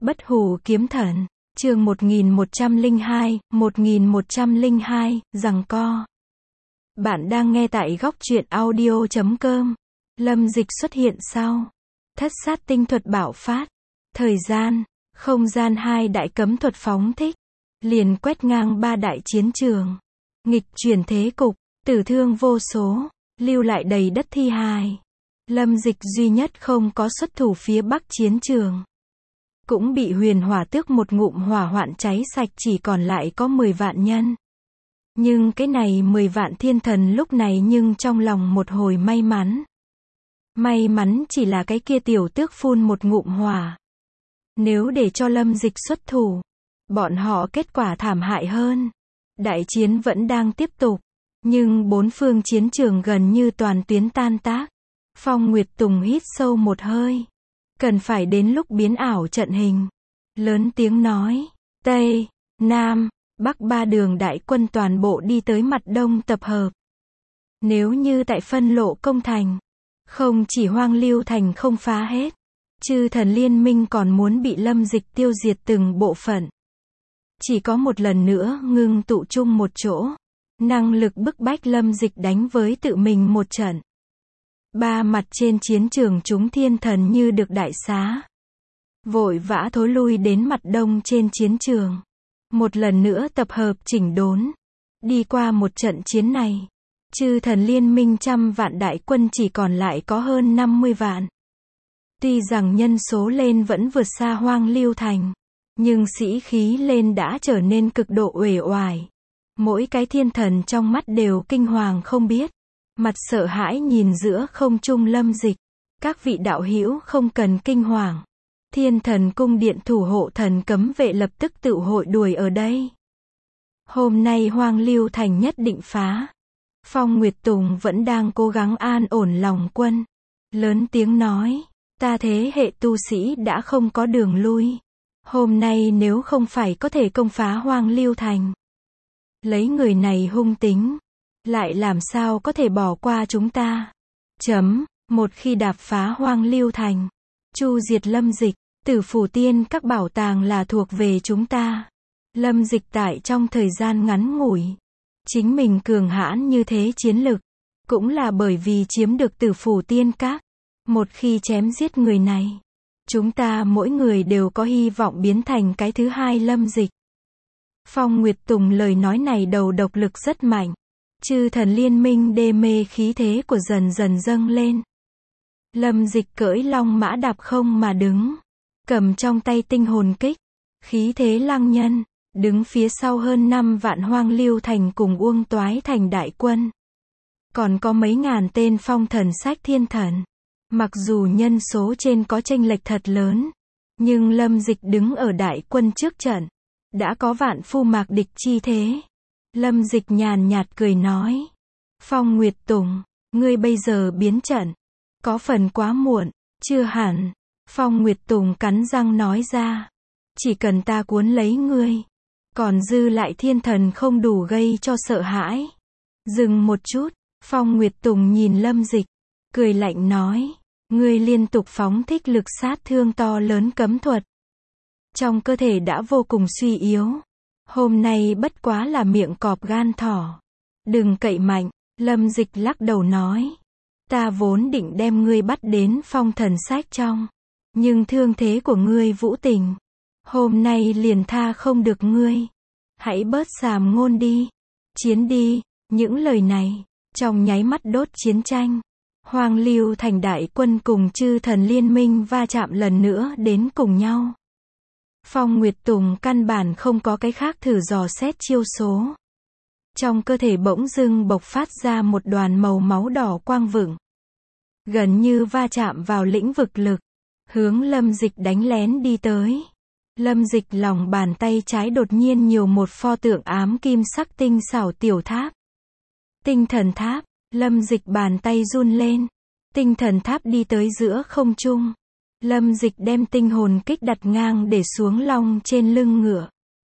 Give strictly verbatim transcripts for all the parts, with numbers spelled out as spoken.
Bất hủ kiếm thần, chương một nghìn một trăm lẻ hai, một nghìn một trăm lẻ hai, giằng co. Bạn đang nghe tại góc truyện audio chấm com. Lâm Dịch xuất hiện sau. Thất sát tinh thuật bạo phát. Thời gian, không gian hai đại cấm thuật phóng thích. Liền quét ngang ba đại chiến trường. Nghịch chuyển thế cục, tử thương vô số, lưu lại đầy đất thi hài. Lâm Dịch duy nhất không có xuất thủ phía bắc chiến trường. Cũng bị huyền hỏa tước một ngụm hỏa hoạn cháy sạch, chỉ còn lại có mười vạn nhân. Nhưng cái này mười vạn thiên thần lúc này nhưng trong lòng một hồi may mắn. May mắn chỉ là cái kia tiểu tước phun một ngụm hỏa. Nếu để cho Lâm Dịch xuất thủ, bọn họ kết quả thảm hại hơn. Đại chiến vẫn đang tiếp tục, nhưng bốn phương chiến trường gần như toàn tuyến tan tác. Phong Nguyệt Tùng hít sâu một hơi. Cần phải đến lúc biến ảo trận hình. Lớn tiếng nói, Tây, Nam, Bắc ba đường đại quân toàn bộ đi tới mặt đông tập hợp. Nếu như tại phân lộ công thành, không chỉ Hoang Lưu Thành không phá hết, chư thần liên minh còn muốn bị Lâm Dịch tiêu diệt từng bộ phận. Chỉ có một lần nữa ngưng tụ chung một chỗ, năng lực bức bách Lâm Dịch đánh với tự mình một trận. Ba mặt trên chiến trường chúng thiên thần như được đại xá. Vội vã thối lui đến mặt đông trên chiến trường. Một lần nữa tập hợp chỉnh đốn. Đi qua một trận chiến này, chư thần liên minh trăm vạn đại quân chỉ còn lại có hơn năm mươi vạn. Tuy rằng nhân số lên vẫn vượt xa Hoang Lưu Thành, nhưng sĩ khí lên đã trở nên cực độ uể oải. Mỗi cái thiên thần trong mắt đều kinh hoàng không biết. Mặt sợ hãi nhìn giữa không trung Lâm Dịch. Các vị đạo hữu không cần kinh hoàng. Thiên thần cung điện thủ hộ thần cấm vệ lập tức tự hội đuổi ở đây. Hôm nay Hoang Lưu Thành nhất định phá. Phong Nguyệt Tùng vẫn đang cố gắng an ổn lòng quân. Lớn tiếng nói, ta thế hệ tu sĩ đã không có đường lui. Hôm nay nếu không phải có thể công phá Hoang Lưu Thành, lấy người này hung tính, lại làm sao có thể bỏ qua chúng ta. Chấm, một khi đạp phá Hoang Lưu Thành, chu diệt Lâm Dịch, Tử Phủ Tiên các bảo tàng là thuộc về chúng ta. Lâm Dịch tại trong thời gian ngắn ngủi, chính mình cường hãn như thế chiến lực, cũng là bởi vì chiếm được Tử Phủ Tiên các. Một khi chém giết người này, chúng ta mỗi người đều có hy vọng biến thành cái thứ hai Lâm Dịch. Phong Nguyệt Tùng lời nói này đầu độc lực rất mạnh. Chư thần liên minh đê mê khí thế của dần dần dâng lên. Lâm Dịch cưỡi long mã đạp không mà đứng, cầm trong tay tinh hồn kích, khí thế lăng nhân, đứng phía sau hơn năm vạn Hoang Lưu Thành cùng Uông Toái Thành đại quân. Còn có mấy ngàn tên phong thần sách thiên thần. Mặc dù nhân số trên có chênh lệch thật lớn, nhưng Lâm Dịch đứng ở đại quân trước trận, đã có vạn phu mạc địch chi thế. Lâm Dịch nhàn nhạt cười nói, Phong Nguyệt Tùng, ngươi bây giờ biến trận, có phần quá muộn. Chưa hẳn. Phong Nguyệt Tùng cắn răng nói ra, chỉ cần ta cuốn lấy ngươi, còn dư lại thiên thần không đủ gây cho sợ hãi. Dừng một chút, Phong Nguyệt Tùng nhìn Lâm Dịch, cười lạnh nói, ngươi liên tục phóng thích lực sát thương to lớn cấm thuật, trong cơ thể đã vô cùng suy yếu. Hôm nay bất quá là miệng cọp gan thỏ. Đừng cậy mạnh. Lâm Dịch lắc đầu nói, ta vốn định đem ngươi bắt đến phong thần sách trong, nhưng thương thế của ngươi vũ tình, hôm nay liền tha không được ngươi. Hãy bớt sàm ngôn đi. Chiến đi. Những lời này, trong nháy mắt đốt chiến tranh. Hoang Lưu Thành đại quân cùng chư thần liên minh va chạm lần nữa đến cùng nhau. Phong Nguyệt Tùng căn bản không có cái khác thử dò xét chiêu số. Trong cơ thể bỗng dưng bộc phát ra một đoàn màu máu đỏ quang vựng. Gần như va chạm vào lĩnh vực lực. Hướng Lâm Dịch đánh lén đi tới. Lâm Dịch lòng bàn tay trái đột nhiên nhiều một pho tượng ám kim sắc tinh xảo tiểu tháp. Tinh thần tháp. Lâm Dịch bàn tay run lên. Tinh thần tháp đi tới giữa không trung. Lâm Dịch đem tinh hồn kích đặt ngang để xuống long trên lưng ngựa.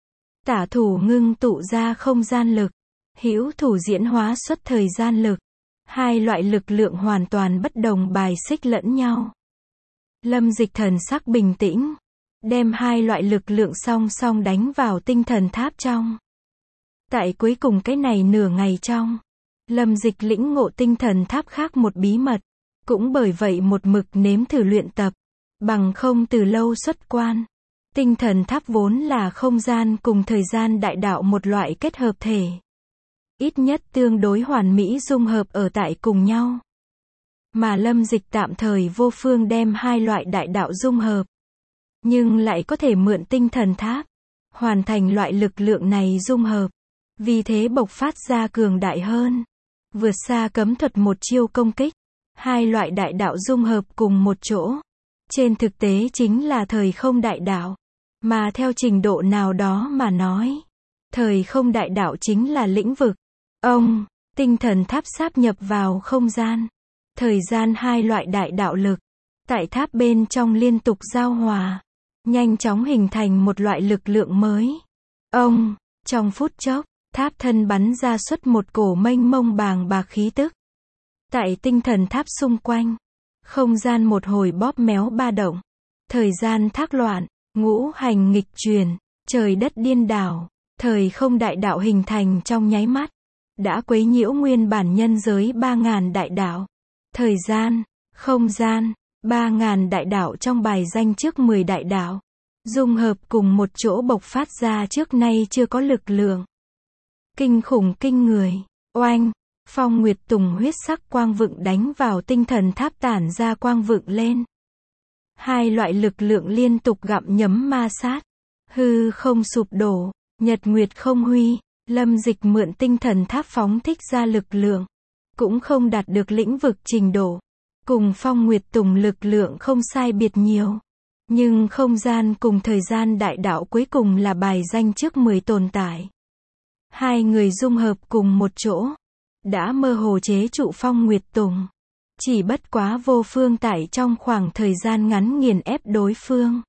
Tả thủ ngưng tụ ra không gian lực, hữu thủ diễn hóa xuất thời gian lực. Hai loại lực lượng hoàn toàn bất đồng bài xích lẫn nhau. Lâm Dịch thần sắc bình tĩnh, đem hai loại lực lượng song song đánh vào tinh thần tháp trong. Tại cuối cùng cái này nửa ngày trong, Lâm Dịch lĩnh ngộ tinh thần tháp khác một bí mật, cũng bởi vậy một mực nếm thử luyện tập, bằng không từ lâu xuất quan. Tinh thần tháp vốn là không gian cùng thời gian đại đạo một loại kết hợp thể. Ít nhất tương đối hoàn mỹ dung hợp ở tại cùng nhau. Mà Lâm Dịch tạm thời vô phương đem hai loại đại đạo dung hợp. Nhưng lại có thể mượn tinh thần tháp, hoàn thành loại lực lượng này dung hợp. Vì thế bộc phát ra cường đại hơn. Vượt xa cấm thuật một chiêu công kích. Hai loại đại đạo dung hợp cùng một chỗ. Trên thực tế chính là thời không đại đạo. Mà theo trình độ nào đó mà nói, thời không đại đạo chính là lĩnh vực. Ông, tinh thần tháp sáp nhập vào không gian, thời gian hai loại đại đạo lực, tại tháp bên trong liên tục giao hòa, nhanh chóng hình thành một loại lực lượng mới. Ông, trong phút chốc, tháp thân bắn ra xuất một cổ mênh mông bàng bạc khí tức. Tại tinh thần tháp xung quanh, không gian một hồi bóp méo ba động, thời gian thác loạn, ngũ hành nghịch chuyển, trời đất điên đảo, thời không đại đạo hình thành trong nháy mắt, đã quấy nhiễu nguyên bản nhân giới ba ngàn đại đạo. Thời gian, không gian, ba ngàn đại đạo trong bài danh trước mười đại đạo, dung hợp cùng một chỗ bộc phát ra trước nay chưa có lực lượng. Kinh khủng kinh người, oanh, Phong Nguyệt Tùng huyết sắc quang vựng đánh vào tinh thần tháp tản ra quang vựng lên. Hai loại lực lượng liên tục gặm nhấm ma sát, hư không sụp đổ, nhật nguyệt không huy, Lâm Dịch mượn tinh thần tháp phóng thích ra lực lượng, cũng không đạt được lĩnh vực trình độ, cùng Phong Nguyệt Tùng lực lượng không sai biệt nhiều. Nhưng không gian cùng thời gian đại đạo cuối cùng là bài danh trước mười tồn tại. Hai người dung hợp cùng một chỗ, đã mơ hồ chế trụ Phong Nguyệt Tùng. Chỉ bất quá vô phương tại trong khoảng thời gian ngắn nghiền ép đối phương.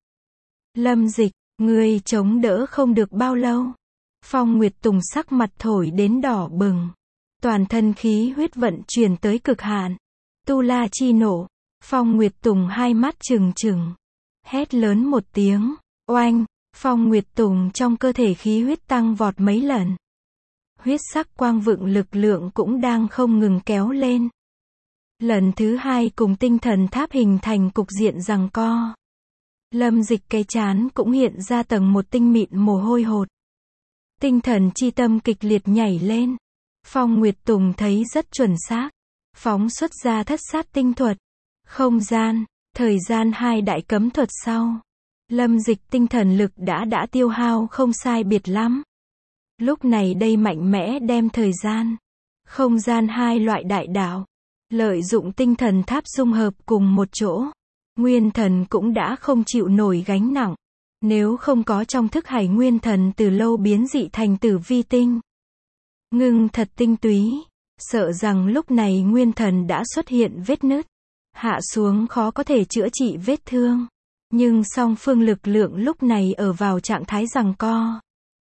Lâm Dịch, ngươi chống đỡ không được bao lâu. Phong Nguyệt Tùng sắc mặt thổi đến đỏ bừng. Toàn thân khí huyết vận chuyển tới cực hạn. Tu la chi nổ. Phong Nguyệt Tùng hai mắt trừng trừng. Hét lớn một tiếng. Oanh, Phong Nguyệt Tùng trong cơ thể khí huyết tăng vọt mấy lần. Huyết sắc quang vựng lực lượng cũng đang không ngừng kéo lên. Lần thứ hai cùng tinh thần tháp hình thành cục diện giằng co. Lâm Dịch cái chán cũng hiện ra tầng một tinh mịn mồ hôi hột. Tinh thần chi tâm kịch liệt nhảy lên. Phong Nguyệt Tùng thấy rất chuẩn xác. Phóng xuất ra thất sát tinh thuật. Không gian, thời gian hai đại cấm thuật sau. Lâm Dịch tinh thần lực đã đã tiêu hao không sai biệt lắm. Lúc này đây mạnh mẽ đem thời gian, không gian hai loại đại đạo. Lợi dụng tinh thần tháp dung hợp cùng một chỗ. Nguyên thần cũng đã không chịu nổi gánh nặng. Nếu không có trong thức hải nguyên thần từ lâu biến dị thành tử vi tinh. Ngưng thật tinh túy. Sợ rằng lúc này nguyên thần đã xuất hiện vết nứt. Hạ xuống khó có thể chữa trị vết thương. Nhưng song phương lực lượng lúc này ở vào trạng thái giằng co.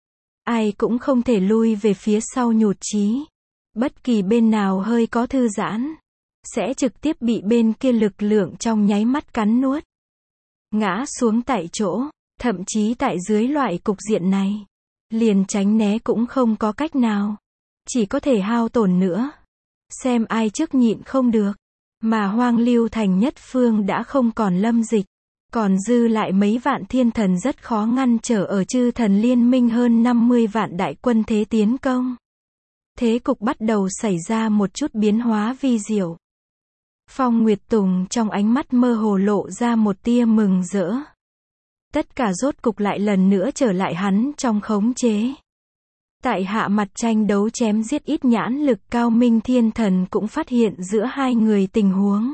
Ai cũng không thể lui về phía sau nhụt chí. Bất kỳ bên nào hơi có thư giãn, sẽ trực tiếp bị bên kia lực lượng trong nháy mắt cắn nuốt. Ngã xuống tại chỗ, thậm chí tại dưới loại cục diện này. Liền tránh né cũng không có cách nào. Chỉ có thể hao tổn nữa. Xem ai trước nhịn không được. Mà Hoang Lưu Thành nhất phương đã không còn Lâm Dịch. Còn dư lại mấy vạn thiên thần rất khó ngăn trở ở chư thần liên minh hơn năm mươi vạn đại quân thế tiến công. Thế cục bắt đầu xảy ra một chút biến hóa vi diệu. Phong Nguyệt Tùng trong ánh mắt mơ hồ lộ ra một tia mừng rỡ. Tất cả rốt cục lại lần nữa trở lại hắn trong khống chế. Tại hạ mặt tranh đấu chém giết ít nhãn lực cao minh thiên thần cũng phát hiện giữa hai người tình huống.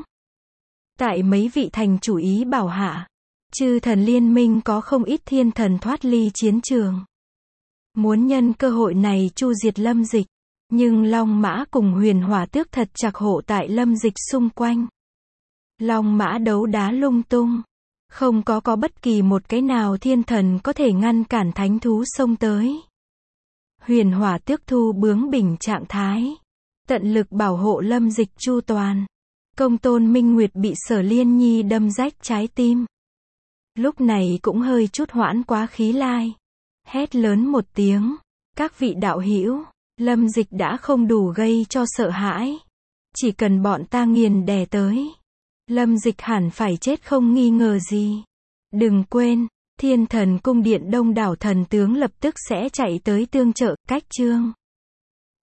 Tại mấy vị thành chủ ý bảo hạ, chư thần liên minh có không ít thiên thần thoát ly chiến trường. Muốn nhân cơ hội này chu diệt Lâm Dịch. Nhưng Long Mã cùng Huyền Hỏa Tước thật chặt hộ tại Lâm Dịch xung quanh. Long Mã đấu đá lung tung. Không có có bất kỳ một cái nào thiên thần có thể ngăn cản thánh thú xông tới. Huyền Hỏa Tước thu bướng bỉnh trạng thái. Tận lực bảo hộ Lâm Dịch chu toàn. Công tôn Minh Nguyệt bị Sở Liên Nhi đâm rách trái tim. lúc này cũng hơi chút hoãn quá khí lai. Hét lớn một tiếng, các vị đạo hữu, Lâm Dịch đã không đủ gây cho sợ hãi. Chỉ cần bọn ta nghiền đè tới, Lâm Dịch hẳn phải chết không nghi ngờ gì. Đừng quên, Thiên Thần cung điện đông đảo thần tướng lập tức sẽ chạy tới tương trợ, cách chương